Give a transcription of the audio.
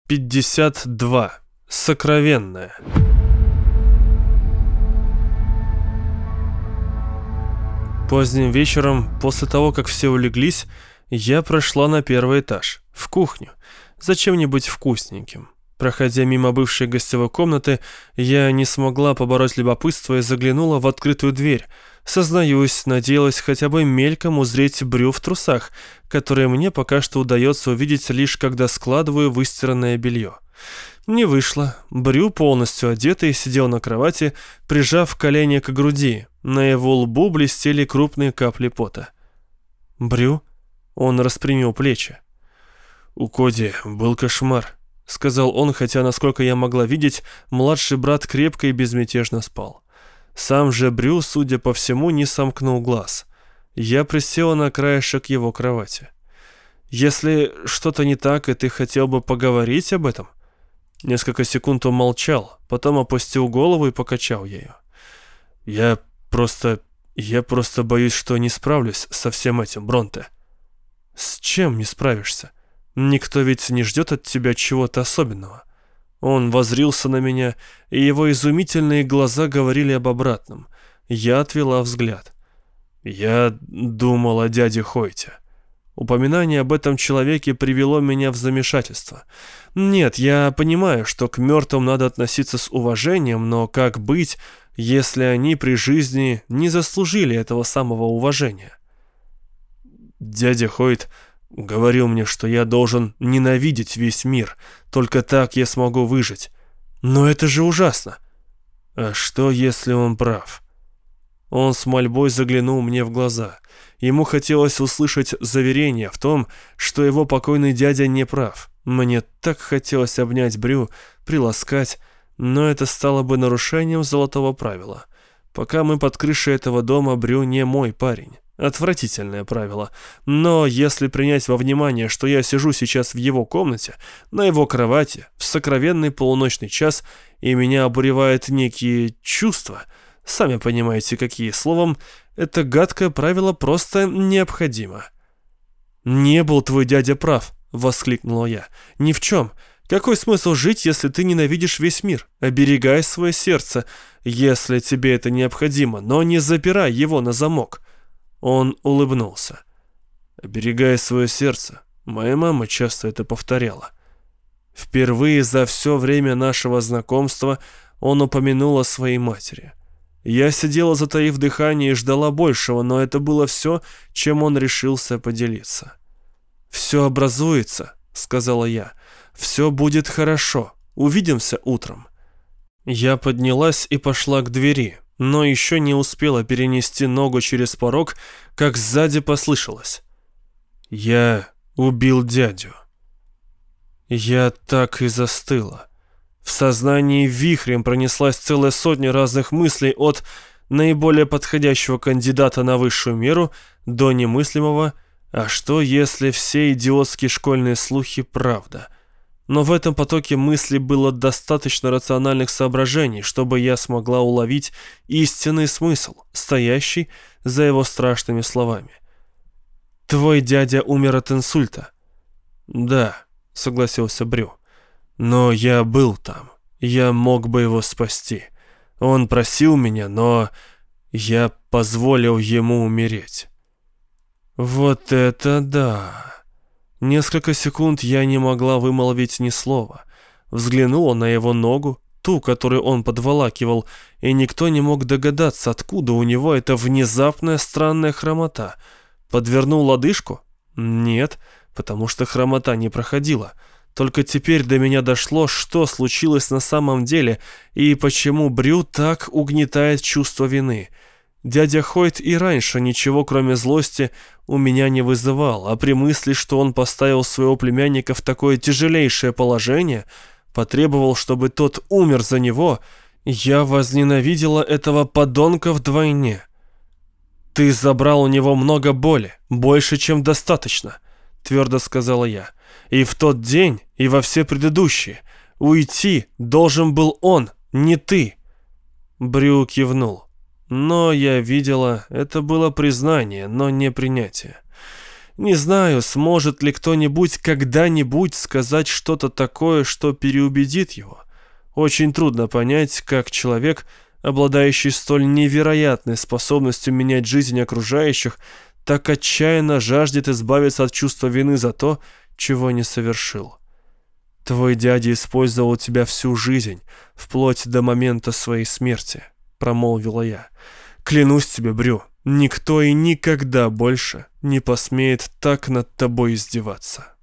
52. Сокровенное. Поздним вечером, после того, как все улеглись, я прошла на первый этаж, в кухню, за чем-нибудь вкусненьким. Проходя мимо бывшей гостевой комнаты, я не смогла побороть любопытство и заглянула в открытую дверь. Сознаюсь, надеялась хотя бы мельком узреть Брю в трусах, которые мне пока что удается увидеть лишь когда складываю выстиранное белье. Не вышло. Брю, полностью одетый, сидел на кровати, прижав колени к груди. На его лбу блестели крупные капли пота. «Брю?» Он распрямил плечи. «У Коди был кошмар», — сказал он, хотя, насколько я могла видеть, младший брат крепко и безмятежно спал. Сам же Брю, судя по всему, не сомкнул глаз. Я присела на краешек его кровати. «Если что-то не так, и ты хотел бы поговорить об этом?» Несколько секунд он молчал, потом опустил голову и покачал ею. Я просто боюсь, что не справлюсь со всем этим, Бронте». «С чем не справишься? Никто ведь не ждет от тебя чего-то особенного». Он воззрился на меня, и его изумительные глаза говорили об обратном. Я отвела взгляд. «Я думал о дяде Хойте». Упоминание об этом человеке привело меня в замешательство. Нет, я понимаю, что к мертвым надо относиться с уважением, но как быть, если они при жизни не заслужили этого самого уважения? Дядя Хойт говорил мне, что я должен ненавидеть весь мир, только так я смогу выжить. Но это же ужасно. А что, если он прав? Он с мольбой заглянул мне в глаза. Ему хотелось услышать заверение в том, что его покойный дядя не прав. Мне так хотелось обнять Брю, приласкать, но это стало бы нарушением золотого правила. Пока мы под крышей этого дома, Брю не мой парень. Отвратительное правило. Но если принять во внимание, что я сижу сейчас в его комнате, на его кровати, в сокровенный полуночный час, и меня обуревают некие чувства, сами понимаете, какие, словом, это гадкое правило просто необходимо. «Не был твой дядя прав», — воскликнула я. «Ни в чем. Какой смысл жить, если ты ненавидишь весь мир? Оберегай свое сердце, если тебе это необходимо, но не запирай его на замок». Он улыбнулся. «Оберегай свое сердце». Моя мама часто это повторяла. Впервые за все время нашего знакомства он упомянул о своей матери. Я сидела, затаив дыхание, и ждала большего, но это было все, чем он решился поделиться. «Все образуется», — сказала я. «Все будет хорошо. Увидимся утром». Я поднялась и пошла к двери, но еще не успела перенести ногу через порог, как сзади послышалось: «Я убил дядю». Я так и застыла. В сознании вихрем пронеслась целая сотня разных мыслей, от наиболее подходящего кандидата на высшую меру до немыслимого «а что, если все идиотские школьные слухи правда?». Но в этом потоке мыслей было достаточно рациональных соображений, чтобы я смогла уловить истинный смысл, стоящий за его страшными словами. «Твой дядя умер от инсульта». «Да», — согласился Брю. «Но я был там. Я мог бы его спасти. Он просил меня, но я позволил ему умереть». «Вот это да!» Несколько секунд я не могла вымолвить ни слова. Взглянула на его ногу, ту, которую он подволакивал, и никто не мог догадаться, откуда у него эта внезапная странная хромота. Подвернул лодыжку? Нет, потому что хромота не проходила. Только теперь до меня дошло, что случилось на самом деле и почему Брю так угнетает чувство вины. Дядя Хойт и раньше ничего, кроме злости, у меня не вызывал, а при мысли, что он поставил своего племянника в такое тяжелейшее положение, потребовал, чтобы тот умер за него, я возненавидела этого подонка вдвойне. «Ты забрал у него много боли, больше, чем достаточно», — твердо сказала я. «И в тот день, и во все предыдущие. Уйти должен был он, не ты». Брю кивнул. Но я видела, это было признание, но не принятие. Не знаю, сможет ли кто-нибудь когда-нибудь сказать что-то такое, что переубедит его. Очень трудно понять, как человек, обладающий столь невероятной способностью менять жизнь окружающих, так отчаянно жаждет избавиться от чувства вины за то, чего не совершил. Твой дядя использовал тебя всю жизнь, вплоть до момента своей смерти, промолвила я. Клянусь тебе, Брю, никто и никогда больше не посмеет так над тобой издеваться.